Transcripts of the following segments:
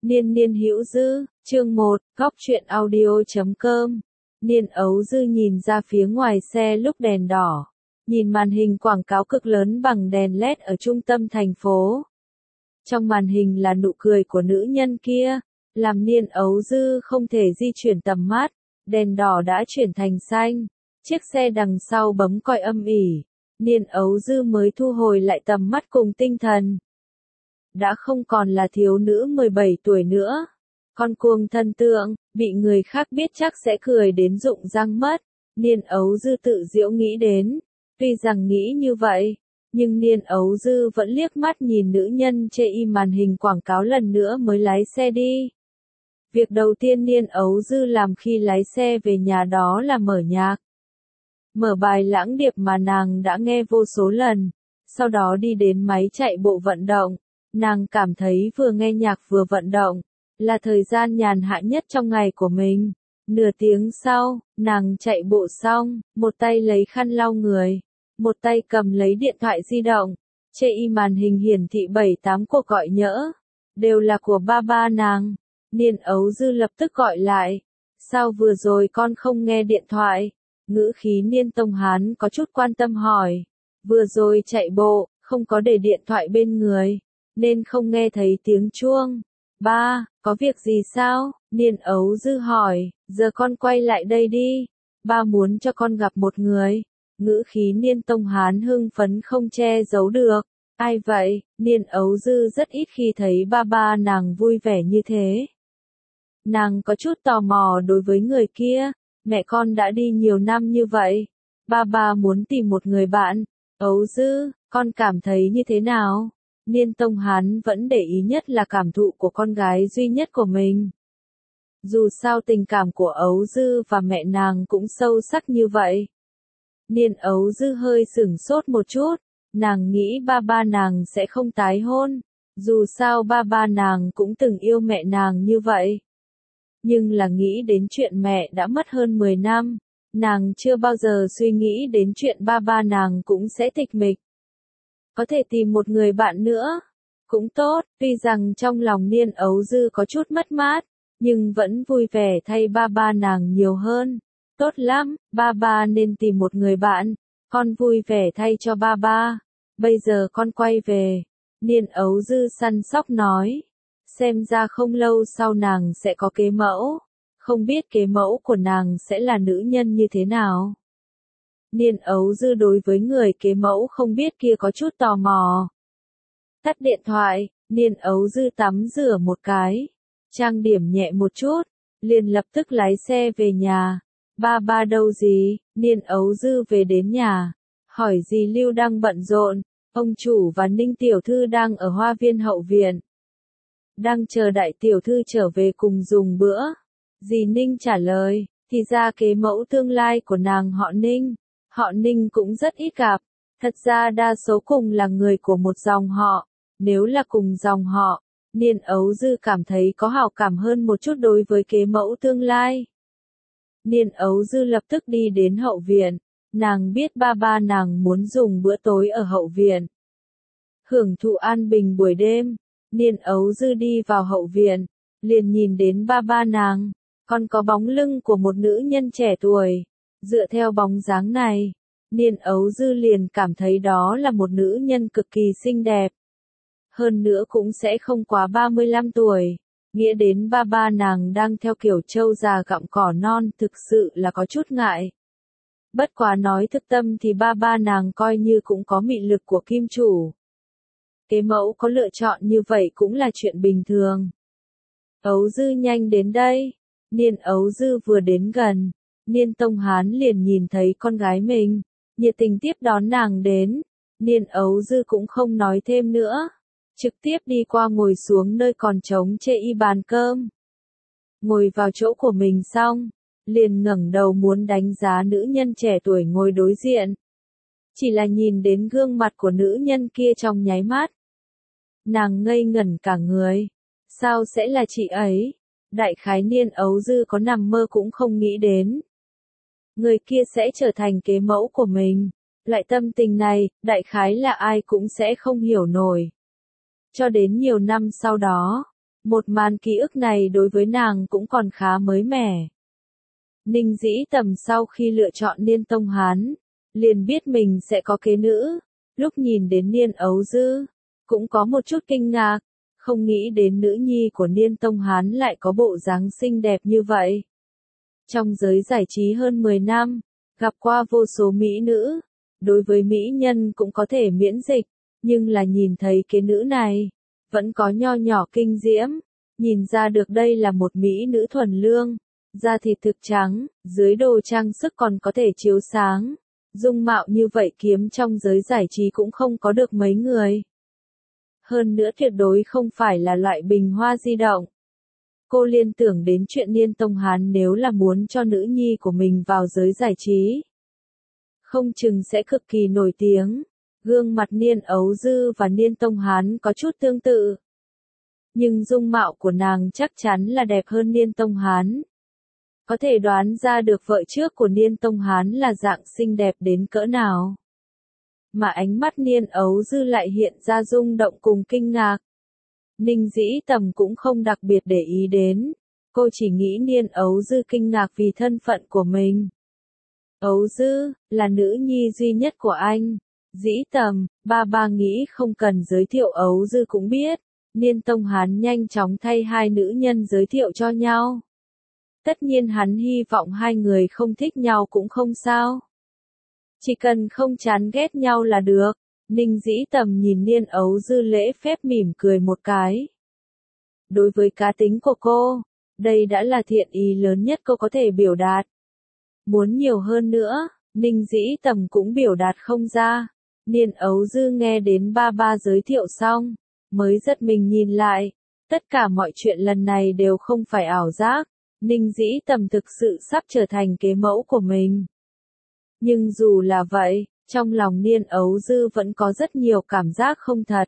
Niên niên hữu dư, chương 1, góc truyện audio.com. Niên ấu dư nhìn ra phía ngoài xe lúc đèn đỏ. Nhìn màn hình quảng cáo cực lớn bằng đèn LED ở trung tâm thành phố. Trong màn hình là nụ cười của nữ nhân kia, làm niên ấu dư không thể di chuyển tầm mắt. Đèn đỏ đã chuyển thành xanh. Chiếc xe đằng sau bấm còi âm ỉ. Niên ấu dư mới thu hồi lại tầm mắt cùng tinh thần. Đã không còn là thiếu nữ 17 tuổi nữa. Con cuồng thần tượng, bị người khác biết chắc sẽ cười đến rụng răng mất. Niên ấu dư tự giễu nghĩ đến. Tuy rằng nghĩ như vậy, nhưng niên ấu dư vẫn liếc mắt nhìn nữ nhân chê im màn hình quảng cáo lần nữa mới lái xe đi. Việc đầu tiên niên ấu dư làm khi lái xe về nhà đó là mở nhạc. Mở bài Lãng Điệp mà nàng đã nghe vô số lần. Sau đó đi đến máy chạy bộ vận động. Nàng cảm thấy vừa nghe nhạc vừa vận động, là thời gian nhàn hạ nhất trong ngày của mình. Nửa tiếng sau, nàng chạy bộ xong, một tay lấy khăn lau người, một tay cầm lấy điện thoại di động, chê y màn hình hiển thị 7-8 cuộc gọi nhỡ, đều là của ba nàng. Niên ấu dư lập tức gọi lại, sao vừa rồi con không nghe điện thoại? Ngữ khí Niên Tông Hán có chút quan tâm hỏi, vừa rồi chạy bộ, không có để điện thoại bên người, nên không nghe thấy tiếng chuông. Ba, có việc gì sao? Niên ấu dư hỏi, giờ con quay lại đây đi. Ba muốn cho con gặp một người. Ngữ khí Niên Tông Hán hưng phấn không che giấu được. Ai vậy? Niên ấu dư rất ít khi thấy ba nàng vui vẻ như thế. Nàng có chút tò mò đối với người kia. Mẹ con đã đi nhiều năm như vậy. Ba muốn tìm một người bạn. Ấu dư, con cảm thấy như thế nào? Niên Tông Hán vẫn để ý nhất là cảm thụ của con gái duy nhất của mình. Dù sao tình cảm của ấu dư và mẹ nàng cũng sâu sắc như vậy. Niên ấu dư hơi sửng sốt một chút, nàng nghĩ ba nàng sẽ không tái hôn. Dù sao ba nàng cũng từng yêu mẹ nàng như vậy. Nhưng là nghĩ đến chuyện mẹ đã mất hơn 10 năm, nàng chưa bao giờ suy nghĩ đến chuyện ba nàng cũng sẽ tịch mịch. Có thể tìm một người bạn nữa, cũng tốt, tuy rằng trong lòng niên ấu dư có chút mất mát, nhưng vẫn vui vẻ thay ba nàng nhiều hơn. Tốt lắm, ba nên tìm một người bạn, con vui vẻ thay cho ba. Bây giờ con quay về, niên ấu dư săn sóc nói, xem ra không lâu sau nàng sẽ có kế mẫu, không biết kế mẫu của nàng sẽ là nữ nhân như thế nào. Niên ấu dư đối với người kế mẫu không biết kia có chút tò mò. Tắt điện thoại, niên ấu dư tắm rửa một cái, trang điểm nhẹ một chút, liền lập tức lái xe về nhà. Ba đâu gì? Niên ấu dư về đến nhà, hỏi dì Lưu đang bận rộn, ông chủ và Ninh tiểu thư đang ở hoa viên hậu viện. Đang chờ đại tiểu thư trở về cùng dùng bữa. Dì Ninh trả lời, thì ra kế mẫu tương lai của nàng họ Ninh. Họ Ninh cũng rất ít gặp, thật ra đa số cùng là người của một dòng họ, nếu là cùng dòng họ, niên ấu dư cảm thấy có hảo cảm hơn một chút đối với kế mẫu tương lai. Niên ấu dư lập tức đi đến hậu viện, nàng biết ba nàng muốn dùng bữa tối ở hậu viện. Hưởng thụ an bình buổi đêm, niên ấu dư đi vào hậu viện, liền nhìn đến ba nàng, còn có bóng lưng của một nữ nhân trẻ tuổi. Dựa theo bóng dáng này, niên ấu dư liền cảm thấy đó là một nữ nhân cực kỳ xinh đẹp. Hơn nữa cũng sẽ không quá 35 tuổi. Nghĩa đến ba nàng đang theo kiểu trâu già gặm cỏ non thực sự là có chút ngại. Bất quá nói thực tâm thì ba nàng coi như cũng có mị lực của kim chủ. Kế mẫu có lựa chọn như vậy cũng là chuyện bình thường. Ấu dư nhanh đến đây. Niên ấu dư vừa đến gần. Niên Tông Hán liền nhìn thấy con gái mình, nhiệt tình tiếp đón nàng đến. Niên ấu dư cũng không nói thêm nữa, trực tiếp đi qua ngồi xuống nơi còn trống chê y bàn cơm. Ngồi vào chỗ của mình xong, liền ngẩng đầu muốn đánh giá nữ nhân trẻ tuổi ngồi đối diện. Chỉ là nhìn đến gương mặt của nữ nhân kia trong nháy mắt. Nàng ngây ngẩn cả người. Sao sẽ là chị ấy? Đại khái niên ấu dư có nằm mơ cũng không nghĩ đến. Người kia sẽ trở thành kế mẫu của mình. Loại tâm tình này, đại khái là ai cũng sẽ không hiểu nổi. Cho đến nhiều năm sau đó, Một màn ký ức này đối với nàng cũng còn khá mới mẻ. Ninh Dĩ Tầm sau khi lựa chọn Niên Tông Hán, liền biết mình sẽ có kế nữ. Lúc nhìn đến Niên Ấu Dư, cũng có một chút kinh ngạc, không nghĩ đến nữ nhi của Niên Tông Hán lại có bộ dáng xinh đẹp như vậy. Trong giới giải trí hơn 10 năm, gặp qua vô số mỹ nữ, đối với mỹ nhân cũng có thể miễn dịch, nhưng là nhìn thấy kế nữ này, vẫn có nho nhỏ kinh diễm, nhìn ra được đây là một mỹ nữ thuần lương, da thịt thực trắng, dưới đồ trang sức còn có thể chiếu sáng, dung mạo như vậy kiếm trong giới giải trí cũng không có được mấy người. Hơn nữa tuyệt đối không phải là loại bình hoa di động. Cô liên tưởng đến chuyện Niên Tông Hán nếu là muốn cho nữ nhi của mình vào giới giải trí, không chừng sẽ cực kỳ nổi tiếng. Gương mặt Niên Ấu Dư và Niên Tông Hán có chút tương tự, nhưng dung mạo của nàng chắc chắn là đẹp hơn Niên Tông Hán. Có thể đoán ra được vợ trước của Niên Tông Hán là dạng xinh đẹp đến cỡ nào. Mà ánh mắt Niên Ấu Dư lại hiện ra rung động cùng kinh ngạc. Ninh Dĩ Tầm cũng không đặc biệt để ý đến, cô chỉ nghĩ Niên Ấu Dư kinh ngạc vì thân phận của mình. Ấu Dư, là nữ nhi duy nhất của anh. Dĩ Tầm, ba nghĩ không cần giới thiệu Ấu Dư cũng biết. Niên Tông Hán nhanh chóng thay hai nữ nhân giới thiệu cho nhau. Tất nhiên hắn hy vọng hai người không thích nhau cũng không sao. Chỉ cần không chán ghét nhau là được. Ninh Dĩ Tầm nhìn Niên Ấu Dư lễ phép mỉm cười một cái. Đối với cá tính của cô, đây đã là thiện ý lớn nhất cô có thể biểu đạt. Muốn nhiều hơn nữa, Ninh Dĩ Tầm cũng biểu đạt không ra. Niên Ấu Dư nghe đến ba giới thiệu xong, mới giật mình nhìn lại. Tất cả mọi chuyện lần này đều không phải ảo giác. Ninh Dĩ Tầm thực sự sắp trở thành kế mẫu của mình. Nhưng dù là vậy, trong lòng Niên Ấu Dư vẫn có rất nhiều cảm giác không thật.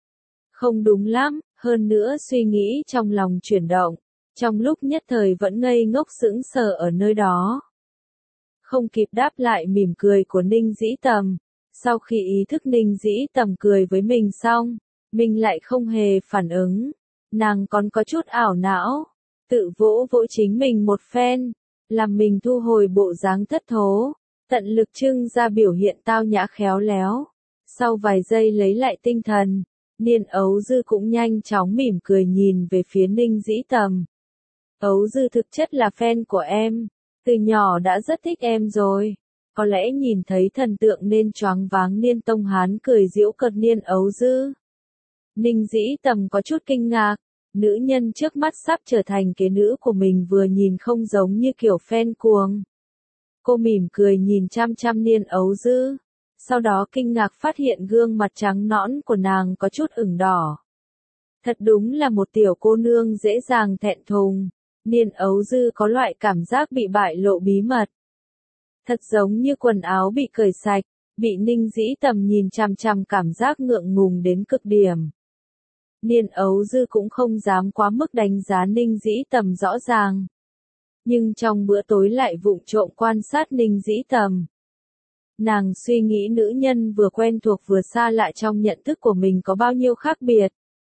Không đúng lắm, hơn nữa suy nghĩ trong lòng chuyển động, trong lúc nhất thời vẫn ngây ngốc sững sờ ở nơi đó. Không kịp đáp lại mỉm cười của Ninh Dĩ Tầm, sau khi ý thức Ninh Dĩ Tầm cười với mình xong, mình lại không hề phản ứng, nàng còn có chút ảo não, tự vỗ vỗ chính mình một phen, làm mình thu hồi bộ dáng thất thố. Tận lực trưng ra biểu hiện tao nhã khéo léo. Sau vài giây lấy lại tinh thần, Niên Ấu Dư cũng nhanh chóng mỉm cười nhìn về phía Ninh Dĩ Tầm. Ấu Dư thực chất là fan của em, từ nhỏ đã rất thích em rồi. Có lẽ nhìn thấy thần tượng nên choáng váng. Niên Tông Hán cười giễu cợt Niên Ấu Dư. Ninh Dĩ Tầm có chút kinh ngạc, nữ nhân trước mắt sắp trở thành kế nữ của mình vừa nhìn không giống như kiểu fan cuồng. Cô mỉm cười nhìn chăm chăm Niên Ấu Dư, sau đó kinh ngạc phát hiện gương mặt trắng nõn của nàng có chút ửng đỏ. Thật đúng là một tiểu cô nương dễ dàng thẹn thùng. Niên Ấu Dư có loại cảm giác bị bại lộ bí mật. Thật giống như quần áo bị cởi sạch, bị Ninh Dĩ Tầm nhìn chăm chăm cảm giác ngượng ngùng đến cực điểm. Niên Ấu Dư cũng không dám quá mức đánh giá Ninh Dĩ Tầm rõ ràng. Nhưng trong bữa tối lại vụng trộm quan sát Ninh Dĩ Tầm. Nàng suy nghĩ nữ nhân vừa quen thuộc vừa xa lạ trong nhận thức của mình có bao nhiêu khác biệt.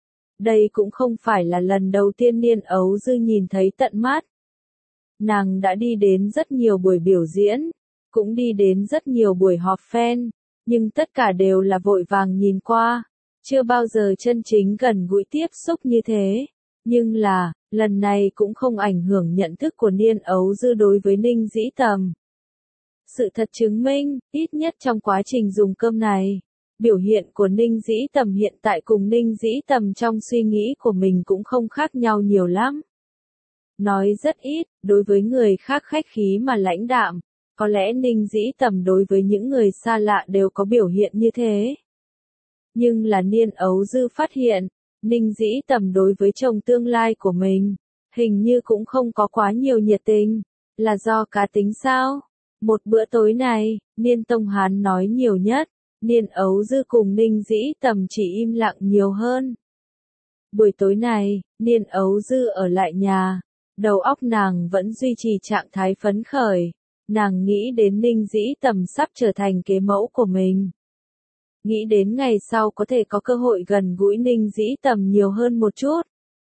Đây cũng không phải là lần đầu tiên Niên Ấu Dư nhìn thấy tận mắt. Nàng đã đi đến rất nhiều buổi biểu diễn, cũng đi đến rất nhiều buổi họp fan, nhưng tất cả đều là vội vàng nhìn qua, chưa bao giờ chân chính gần gũi tiếp xúc như thế. Nhưng là, lần này cũng không ảnh hưởng nhận thức của Niên Ấu Dư đối với Ninh Dĩ Tầm. Sự thật chứng minh, ít nhất trong quá trình dùng cơm này, biểu hiện của Ninh Dĩ Tầm hiện tại cùng Ninh Dĩ Tầm trong suy nghĩ của mình cũng không khác nhau nhiều lắm. Nói rất ít, đối với người khác khách khí mà lãnh đạm, có lẽ Ninh Dĩ Tầm đối với những người xa lạ đều có biểu hiện như thế. Nhưng là Niên Ấu Dư phát hiện, Ninh Dĩ Tầm đối với chồng tương lai của mình, hình như cũng không có quá nhiều nhiệt tình, là do cá tính sao? Một bữa tối này, Niên Tông Hán nói nhiều nhất, Niên Ấu Dư cùng Ninh Dĩ Tầm chỉ im lặng nhiều hơn. Buổi tối này, Niên Ấu Dư ở lại nhà, đầu óc nàng vẫn duy trì trạng thái phấn khởi, nàng nghĩ đến Ninh Dĩ Tầm sắp trở thành kế mẫu của mình. Nghĩ đến ngày sau có thể có cơ hội gần gũi Ninh Dĩ Tầm nhiều hơn một chút.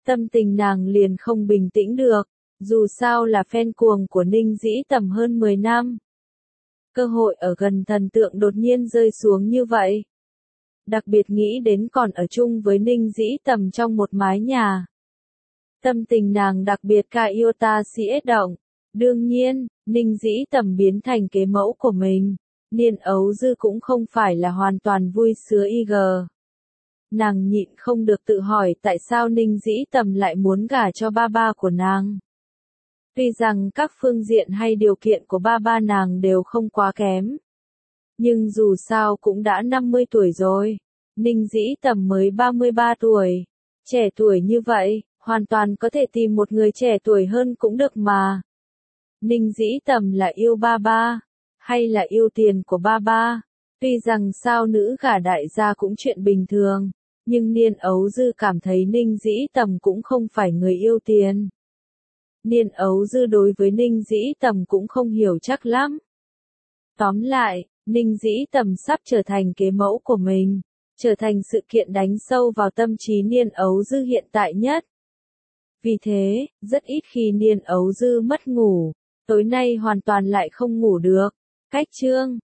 Tâm tình nàng liền không bình tĩnh được, dù sao là fan cuồng của Ninh Dĩ Tầm hơn 10 năm. Cơ hội ở gần thần tượng đột nhiên rơi xuống như vậy. Đặc biệt nghĩ đến còn ở chung với Ninh Dĩ Tầm trong một mái nhà. Tâm tình nàng đặc biệt ca yêu ta xỉa động. Đương nhiên, Ninh Dĩ Tầm biến thành kế mẫu của mình. Niên Ấu Dư cũng không phải là hoàn toàn vui sướng IG. Nàng nhịn không được tự hỏi tại sao Ninh Dĩ Tầm lại muốn gả cho ba ba của nàng. Tuy rằng các phương diện hay điều kiện của ba ba nàng đều không quá kém. Nhưng dù sao cũng đã 50 tuổi rồi. Ninh Dĩ Tầm mới 33 tuổi. Trẻ tuổi như vậy, hoàn toàn có thể tìm một người trẻ tuổi hơn cũng được mà. Ninh Dĩ Tầm là yêu ba ba, hay là yêu tiền của ba ba? Tuy rằng sao nữ gả đại gia cũng chuyện bình thường, nhưng Niên Ấu Dư cảm thấy Ninh Dĩ Tầm cũng không phải người yêu tiền. Niên Ấu Dư đối với Ninh Dĩ Tầm cũng không hiểu chắc lắm. Tóm lại, Ninh Dĩ Tầm sắp trở thành kế mẫu của mình, trở thành sự kiện đánh sâu vào tâm trí Niên Ấu Dư hiện tại nhất. Vì thế, rất ít khi Niên Ấu Dư mất ngủ, tối nay hoàn toàn lại không ngủ được. Cách chương